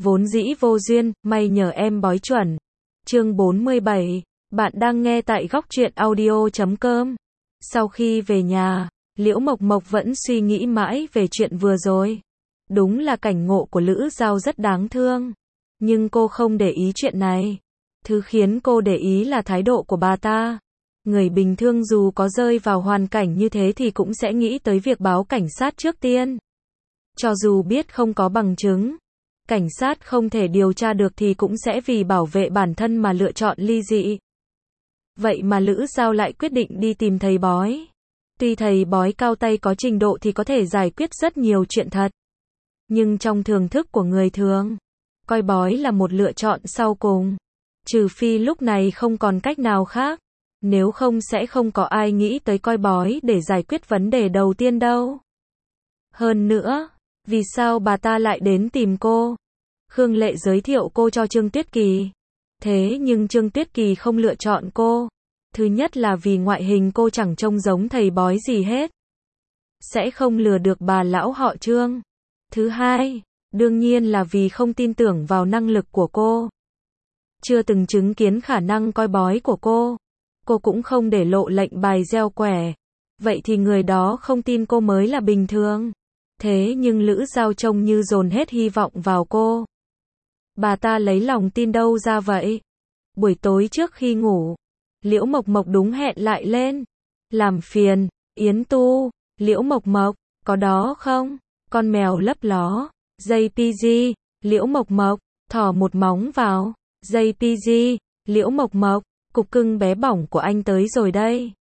Vốn dĩ vô duyên, may nhờ em bói chuẩn. Chương 47. Bạn đang nghe tại góc truyện audio.com. Sau khi về nhà, Liễu Mộc Mộc vẫn suy nghĩ mãi về chuyện vừa rồi. Đúng là cảnh ngộ của Lữ Giao rất đáng thương. Nhưng cô không để ý chuyện này. Thứ khiến cô để ý là thái độ của bà ta. Người bình thường dù có rơi vào hoàn cảnh như thế thì cũng sẽ nghĩ tới việc báo cảnh sát trước tiên. Cho dù biết không có bằng chứng, cảnh sát không thể điều tra được thì cũng sẽ vì bảo vệ bản thân mà lựa chọn ly dị. Vậy mà Lữ Giao lại quyết định đi tìm thầy bói. Tuy thầy bói cao tay có trình độ thì có thể giải quyết rất nhiều chuyện thật. Nhưng trong thường thức của người thường, coi bói là một lựa chọn sau cùng. Trừ phi lúc này không còn cách nào khác. Nếu không sẽ không có ai nghĩ tới coi bói để giải quyết vấn đề đầu tiên đâu. Hơn nữa, vì sao bà ta lại đến tìm cô? Khương Lệ giới thiệu cô cho Trương Tuyết Kỳ. Thế nhưng Trương Tuyết Kỳ không lựa chọn cô. Thứ nhất là vì ngoại hình cô chẳng trông giống thầy bói gì hết. Sẽ không lừa được bà lão họ Trương. Thứ hai, đương nhiên là vì không tin tưởng vào năng lực của cô. Chưa từng chứng kiến khả năng coi bói của cô. Cô cũng không để lộ lệnh bài gieo quẻ. Vậy thì người đó không tin cô mới là bình thường. Thế nhưng Lữ Giao trông như dồn hết hy vọng vào cô. Bà ta lấy lòng tin đâu ra vậy? Buổi tối trước khi ngủ, Liễu Mộc Mộc đúng hẹn lại lên. Làm phiền, Yến Tu, Liễu Mộc Mộc, có đó không? Con mèo lấp ló. JPG, Liễu Mộc Mộc, thò một móng vào. JPG, Liễu Mộc Mộc, cục cưng bé bỏng của anh tới rồi đây.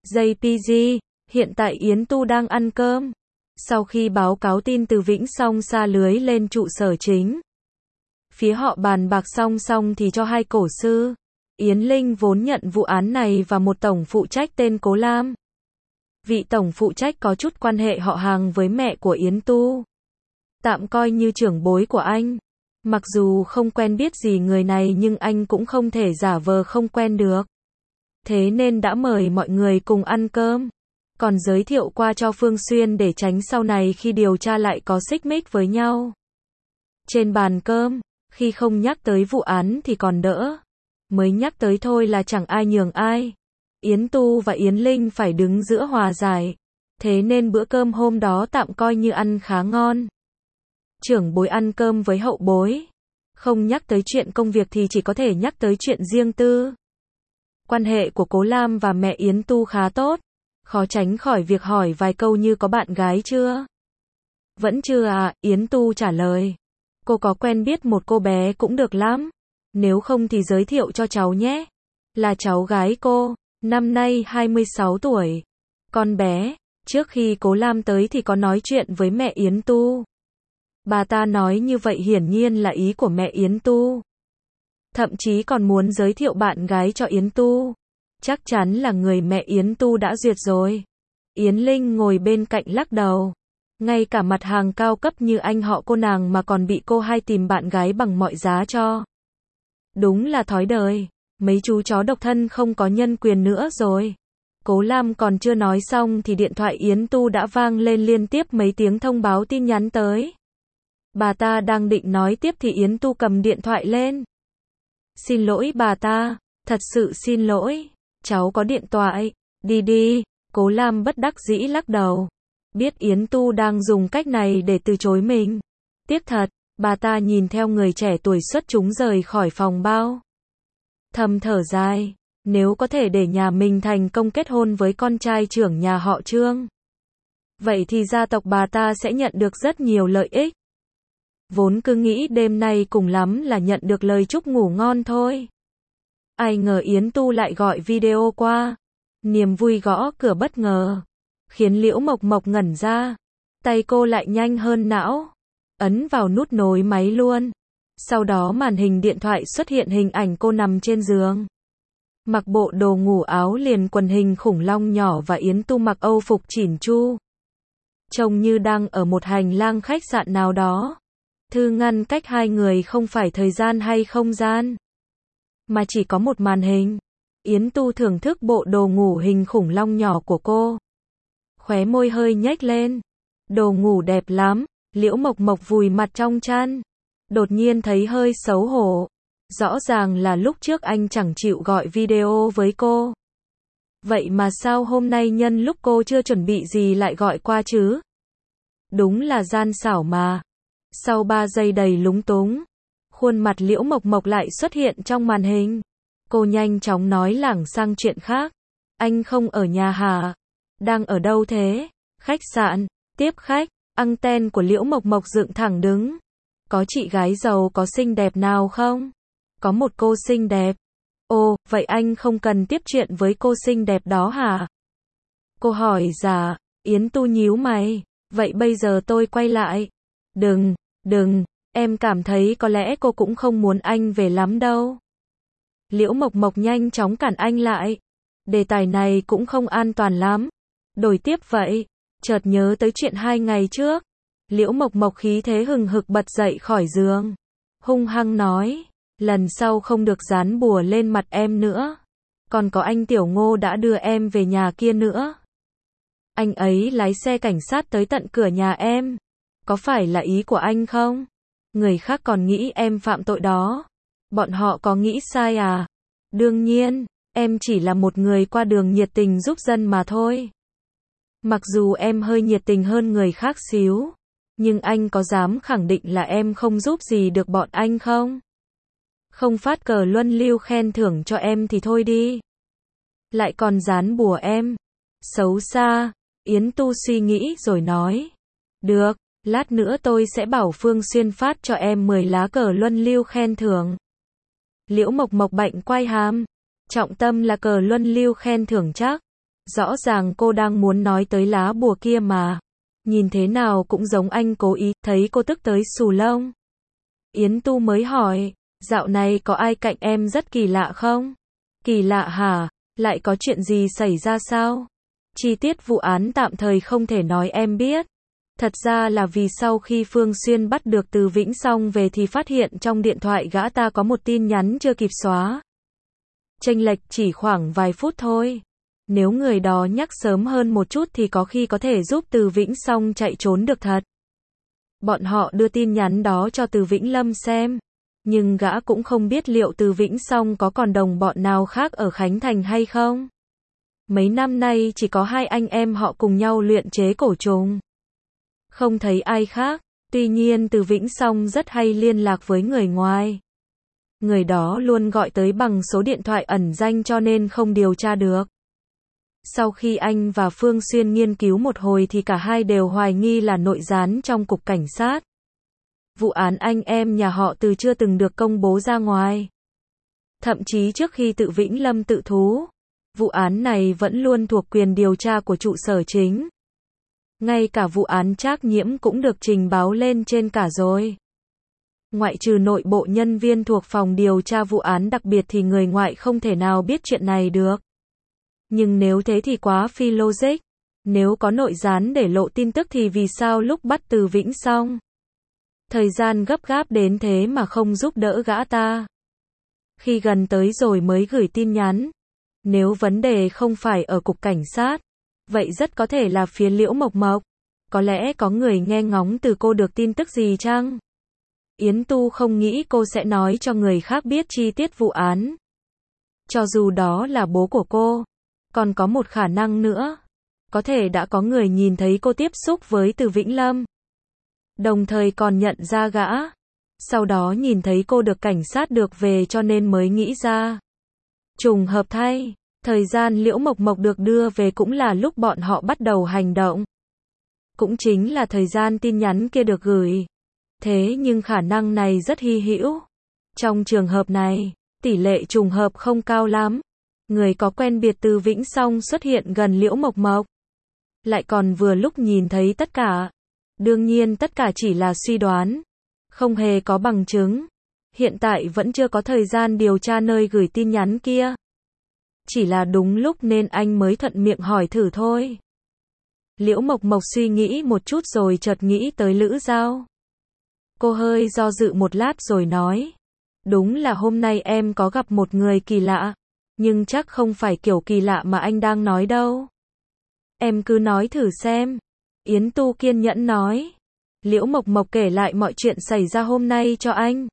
JPG, hiện tại Yến Tu đang ăn cơm. Sau khi báo cáo tin từ Vĩnh xong sa lưới lên trụ sở chính. Phía họ bàn bạc xong thì cho hai cổ sư. Yến Linh vốn nhận vụ án này và một tổng phụ trách tên Cố Lam. Vị tổng phụ trách có chút quan hệ họ hàng với mẹ của Yến Tu. Tạm coi như trưởng bối của anh. Mặc dù không quen biết gì người này nhưng anh cũng không thể giả vờ không quen được. Thế nên đã mời mọi người cùng ăn cơm. Còn giới thiệu qua cho Phương Xuyên để tránh sau này khi điều tra lại có xích mích với nhau. Trên bàn cơm, khi không nhắc tới vụ án thì còn đỡ. Mới nhắc tới thôi là chẳng ai nhường ai. Yến Tu và Yến Linh phải đứng giữa hòa giải. Thế nên bữa cơm hôm đó tạm coi như ăn khá ngon. Trưởng bối ăn cơm với hậu bối. Không nhắc tới chuyện công việc thì chỉ có thể nhắc tới chuyện riêng tư. Quan hệ của Cố Lam và mẹ Yến Tu khá tốt. Khó tránh khỏi việc hỏi vài câu như có bạn gái chưa? Vẫn chưa à, Yến Tu trả lời. Cô có quen biết một cô bé cũng được lắm. Nếu không thì giới thiệu cho cháu nhé. Là cháu gái cô, năm nay 26 tuổi. Con bé, trước khi Cố Lam tới thì có nói chuyện với mẹ Yến Tu. Bà ta nói như vậy hiển nhiên là ý của mẹ Yến Tu. Thậm chí còn muốn giới thiệu bạn gái cho Yến Tu. Chắc chắn là người mẹ Yến Tu đã duyệt rồi. Yến Linh ngồi bên cạnh lắc đầu. Ngay cả mặt hàng cao cấp như anh họ cô nàng mà còn bị cô hai tìm bạn gái bằng mọi giá cho. Đúng là thói đời. Mấy chú chó độc thân không có nhân quyền nữa rồi. Cố Lam còn chưa nói xong thì điện thoại Yến Tu đã vang lên liên tiếp mấy tiếng thông báo tin nhắn tới. Bà ta đang định nói tiếp thì Yến Tu cầm điện thoại lên. Xin lỗi bà ta, thật sự xin lỗi. Cháu có điện thoại, đi. Cố Lam bất đắc dĩ lắc đầu. Biết Yến Tu đang dùng cách này để từ chối mình. Tiếc thật, bà ta nhìn theo người trẻ tuổi xuất chúng rời khỏi phòng bao. Thầm thở dài, nếu có thể để nhà mình thành công kết hôn với con trai trưởng nhà họ Trương. Vậy thì gia tộc bà ta sẽ nhận được rất nhiều lợi ích. Vốn cứ nghĩ đêm nay cùng lắm là nhận được lời chúc ngủ ngon thôi. Ai ngờ Yến Tu lại gọi video qua. Niềm vui gõ cửa bất ngờ. Khiến Liễu Mộc Mộc ngẩn ra. Tay cô lại nhanh hơn não. Ấn vào nút nối máy luôn. Sau đó màn hình điện thoại xuất hiện hình ảnh cô nằm trên giường. Mặc bộ đồ ngủ áo liền quần hình khủng long nhỏ và Yến Tu mặc âu phục chỉn chu. Trông như đang ở một hành lang khách sạn nào đó. Thư ngăn cách hai người không phải thời gian hay không gian. Mà chỉ có một màn hình. Yến Tu thưởng thức bộ đồ ngủ hình khủng long nhỏ của cô. Khóe môi hơi nhếch lên. Đồ ngủ đẹp lắm. Liễu Mộc Mộc vùi mặt trong chăn. Đột nhiên thấy hơi xấu hổ. Rõ ràng là lúc trước anh chẳng chịu gọi video với cô. Vậy mà sao hôm nay nhân lúc cô chưa chuẩn bị gì lại gọi qua chứ? Đúng là gian xảo mà. Sau 3 giây đầy lúng túng, khuôn mặt Liễu Mộc Mộc lại xuất hiện trong màn hình. Cô nhanh chóng nói lảng sang chuyện khác. Anh không ở nhà hả? Đang ở đâu thế? Khách sạn, tiếp khách, anten của Liễu Mộc Mộc dựng thẳng đứng. Có chị gái giàu có xinh đẹp nào không? Có một cô xinh đẹp. Ồ, vậy anh không cần tiếp chuyện với cô xinh đẹp đó hả? Cô hỏi dạ, Yến Tu nhíu mày. Vậy bây giờ tôi quay lại. Đừng, em cảm thấy có lẽ cô cũng không muốn anh về lắm đâu. Liễu Mộc Mộc nhanh chóng cản anh lại. Đề tài này cũng không an toàn lắm. Đổi tiếp vậy. Chợt nhớ tới chuyện 2 ngày trước. Liễu Mộc Mộc khí thế hừng hực bật dậy khỏi giường. Hung hăng nói. Lần sau không được dán bùa lên mặt em nữa. Còn có anh Tiểu Ngô đã đưa em về nhà kia nữa. Anh ấy lái xe cảnh sát tới tận cửa nhà em. Có phải là ý của anh không? Người khác còn nghĩ em phạm tội đó. Bọn họ có nghĩ sai à? Đương nhiên, em chỉ là một người qua đường nhiệt tình giúp dân mà thôi. Mặc dù em hơi nhiệt tình hơn người khác xíu, nhưng anh có dám khẳng định là em không giúp gì được bọn anh không? Không phát cờ luân lưu khen thưởng cho em thì thôi đi. Lại còn dán bùa em. Xấu xa. Yến Tu suy nghĩ rồi nói. Được, lát nữa tôi sẽ bảo Phương Xuyên phát cho em 10 lá cờ luân lưu khen thưởng. Liễu Mộc Mộc bạnh quay hàm. Trọng tâm là cờ luân lưu khen thưởng chắc. Rõ ràng cô đang muốn nói tới lá bùa kia mà. Nhìn thế nào cũng giống anh cố ý, thấy cô tức tới xù lông. Yến Tu mới hỏi, dạo này có ai cạnh em rất kỳ lạ không? Kỳ lạ hả? Lại có chuyện gì xảy ra sao? Chi tiết vụ án tạm thời không thể nói em biết. Thật ra là vì sau khi Phương Xuyên bắt được Từ Vĩnh Song về thì phát hiện trong điện thoại gã ta có một tin nhắn chưa kịp xóa. Chênh lệch chỉ khoảng vài phút thôi. Nếu người đó nhắc sớm hơn một chút thì có khi có thể giúp Từ Vĩnh Song chạy trốn được thật. Bọn họ đưa tin nhắn đó cho Từ Vĩnh Lâm xem. Nhưng gã cũng không biết liệu Từ Vĩnh Song có còn đồng bọn nào khác ở Khánh Thành hay không. Mấy năm nay chỉ có 2 anh em họ cùng nhau luyện chế cổ trùng. Không thấy ai khác. Tuy nhiên Từ Vĩnh Song rất hay liên lạc với người ngoài. Người đó luôn gọi tới bằng số điện thoại ẩn danh cho nên không điều tra được. Sau khi anh và Phương Xuyên nghiên cứu một hồi thì cả hai đều hoài nghi là nội gián trong cục cảnh sát. Vụ án anh em nhà họ Từ chưa từng được công bố ra ngoài. Thậm chí trước khi Từ Vĩnh Lâm tự thú, vụ án này vẫn luôn thuộc quyền điều tra của trụ sở chính. Ngay cả vụ án Trác Nhiễm cũng được trình báo lên trên cả rồi. Ngoại trừ nội bộ nhân viên thuộc phòng điều tra vụ án đặc biệt thì người ngoại không thể nào biết chuyện này được. Nhưng nếu thế thì quá phi logic. Nếu có nội gián để lộ tin tức thì vì sao lúc bắt Từ Vĩnh Song thời gian gấp gáp đến thế mà không giúp đỡ gã ta? Khi gần tới rồi mới gửi tin nhắn. Nếu vấn đề không phải ở cục cảnh sát, vậy rất có thể là phía Liễu Mộc Mộc. Có lẽ có người nghe ngóng từ cô được tin tức gì chăng? Yến Tu không nghĩ cô sẽ nói cho người khác biết chi tiết vụ án. Cho dù đó là bố của cô. Còn có một khả năng nữa. Có thể đã có người nhìn thấy cô tiếp xúc với Từ Vĩnh Lâm. Đồng thời còn nhận ra gã. Sau đó nhìn thấy cô được cảnh sát được về cho nên mới nghĩ ra. Trùng hợp thay, thời gian Liễu Mộc Mộc được đưa về cũng là lúc bọn họ bắt đầu hành động. Cũng chính là thời gian tin nhắn kia được gửi. Thế nhưng khả năng này rất hy hữu. Trong trường hợp này, tỷ lệ trùng hợp không cao lắm. Người có quen biệt Từ Vĩnh Song xuất hiện gần Liễu Mộc Mộc. Lại còn vừa lúc nhìn thấy tất cả. Đương nhiên tất cả chỉ là suy đoán. Không hề có bằng chứng. Hiện tại vẫn chưa có thời gian điều tra nơi gửi tin nhắn kia. Chỉ là đúng lúc nên anh mới thuận miệng hỏi thử thôi. Liễu Mộc Mộc suy nghĩ một chút rồi chợt nghĩ tới Lữ Giao. Cô hơi do dự một lát rồi nói. Đúng là hôm nay em có gặp một người kỳ lạ. Nhưng chắc không phải kiểu kỳ lạ mà anh đang nói đâu. Em cứ nói thử xem. Yến Tu kiên nhẫn nói. Liễu Mộc Mộc kể lại mọi chuyện xảy ra hôm nay cho anh.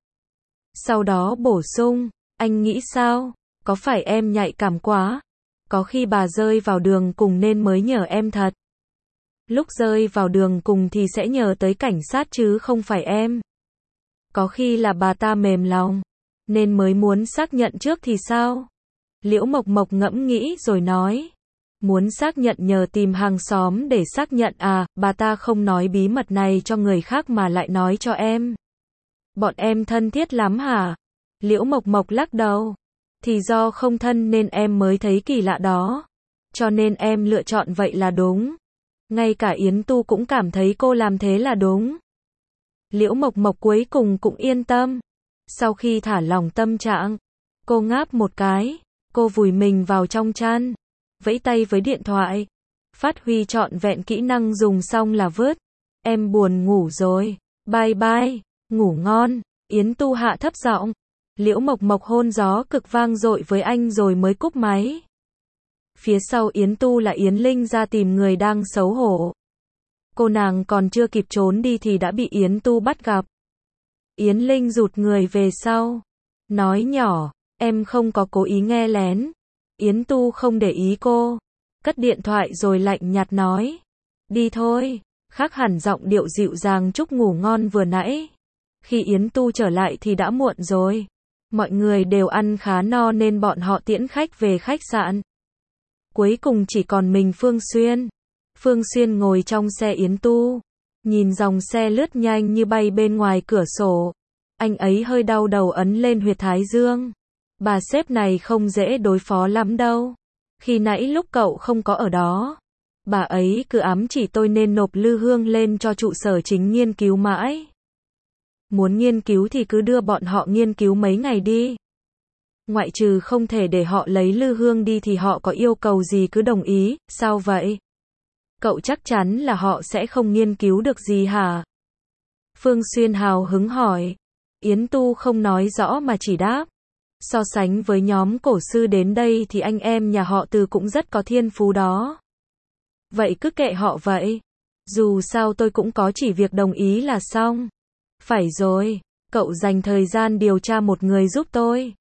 Sau đó bổ sung, anh nghĩ sao? Có phải em nhạy cảm quá? Có khi bà rơi vào đường cùng nên mới nhờ em thật. Lúc rơi vào đường cùng thì sẽ nhờ tới cảnh sát chứ không phải em. Có khi là bà ta mềm lòng, nên mới muốn xác nhận trước thì sao? Liễu Mộc Mộc ngẫm nghĩ rồi nói. Muốn xác nhận nhờ tìm hàng xóm để xác nhận à, bà ta không nói bí mật này cho người khác mà lại nói cho em. Bọn em thân thiết lắm hả? Liễu Mộc Mộc lắc đầu. Thì do không thân nên em mới thấy kỳ lạ đó. Cho nên em lựa chọn vậy là đúng. Ngay cả Yến Tu cũng cảm thấy cô làm thế là đúng. Liễu Mộc Mộc cuối cùng cũng yên tâm. Sau khi thả lỏng tâm trạng, cô ngáp một cái, cô vùi mình vào trong chăn, vẫy tay với điện thoại, phát huy trọn vẹn kỹ năng dùng xong là vứt. Em buồn ngủ rồi, bye bye, ngủ ngon. Yến Tu hạ thấp giọng. Liễu Mộc Mộc hôn gió cực vang dội với anh rồi mới cúp máy. Phía sau Yến Tu là Yến Linh ra tìm người đang xấu hổ. Cô nàng còn chưa kịp trốn đi thì đã bị Yến Tu bắt gặp. Yến Linh rụt người về sau, nói nhỏ, em không có cố ý nghe lén. Yến Tu không để ý cô, cất điện thoại rồi lạnh nhạt nói, đi thôi, khác hẳn giọng điệu dịu dàng chúc ngủ ngon vừa nãy. Khi Yến Tu trở lại thì đã muộn rồi. Mọi người đều ăn khá no nên bọn họ tiễn khách về khách sạn. Cuối cùng chỉ còn mình Phương Xuyên. Phương Xuyên ngồi trong xe Yến Tu, nhìn dòng xe lướt nhanh như bay bên ngoài cửa sổ. Anh ấy hơi đau đầu ấn lên huyệt thái dương. Bà sếp này không dễ đối phó lắm đâu. Khi nãy lúc cậu không có ở đó, bà ấy cứ ám chỉ tôi nên nộp lư hương lên cho trụ sở chính nghiên cứu mãi. Muốn nghiên cứu thì cứ đưa bọn họ nghiên cứu mấy ngày đi. Ngoại trừ không thể để họ lấy lư hương đi thì họ có yêu cầu gì cứ đồng ý, sao vậy? Cậu chắc chắn là họ sẽ không nghiên cứu được gì hả? Phương Xuyên hào hứng hỏi. Yến Tu không nói rõ mà chỉ đáp. So sánh với nhóm cổ sư đến đây thì anh em nhà họ Từ cũng rất có thiên phú đó. Vậy cứ kệ họ vậy. Dù sao tôi cũng có chỉ việc đồng ý là xong. Phải rồi, cậu dành thời gian điều tra một người giúp tôi.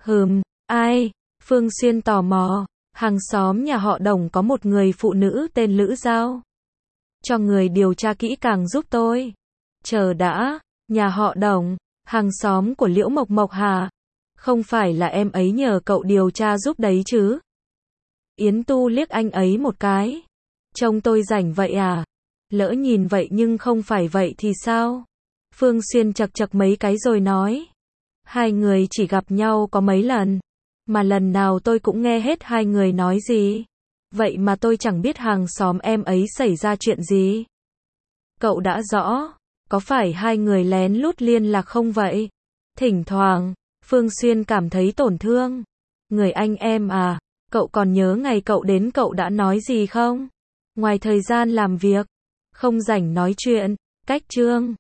Ai? Phương Xuyên tò mò. Hàng xóm nhà họ Đồng có một người phụ nữ tên Lữ Giao. Cho người điều tra kỹ càng giúp tôi. Chờ đã, nhà họ Đồng, hàng xóm của Liễu Mộc Mộc hả? Không phải là em ấy nhờ cậu điều tra giúp đấy chứ? Yến Tu liếc anh ấy một cái. Trông tôi rảnh vậy à? Lỡ nhìn vậy nhưng không phải vậy thì sao? Phương Xuyên chật chật mấy cái rồi nói. Hai người chỉ gặp nhau có mấy lần. Mà lần nào tôi cũng nghe hết hai người nói gì. Vậy mà tôi chẳng biết hàng xóm em ấy xảy ra chuyện gì. Cậu đã rõ. Có phải hai người lén lút liên lạc không vậy? Thỉnh thoảng, Phương Xuyên cảm thấy tổn thương. Người anh em à, cậu còn nhớ ngày cậu đến cậu đã nói gì không? Ngoài thời gian làm việc, không rảnh nói chuyện, cách chương.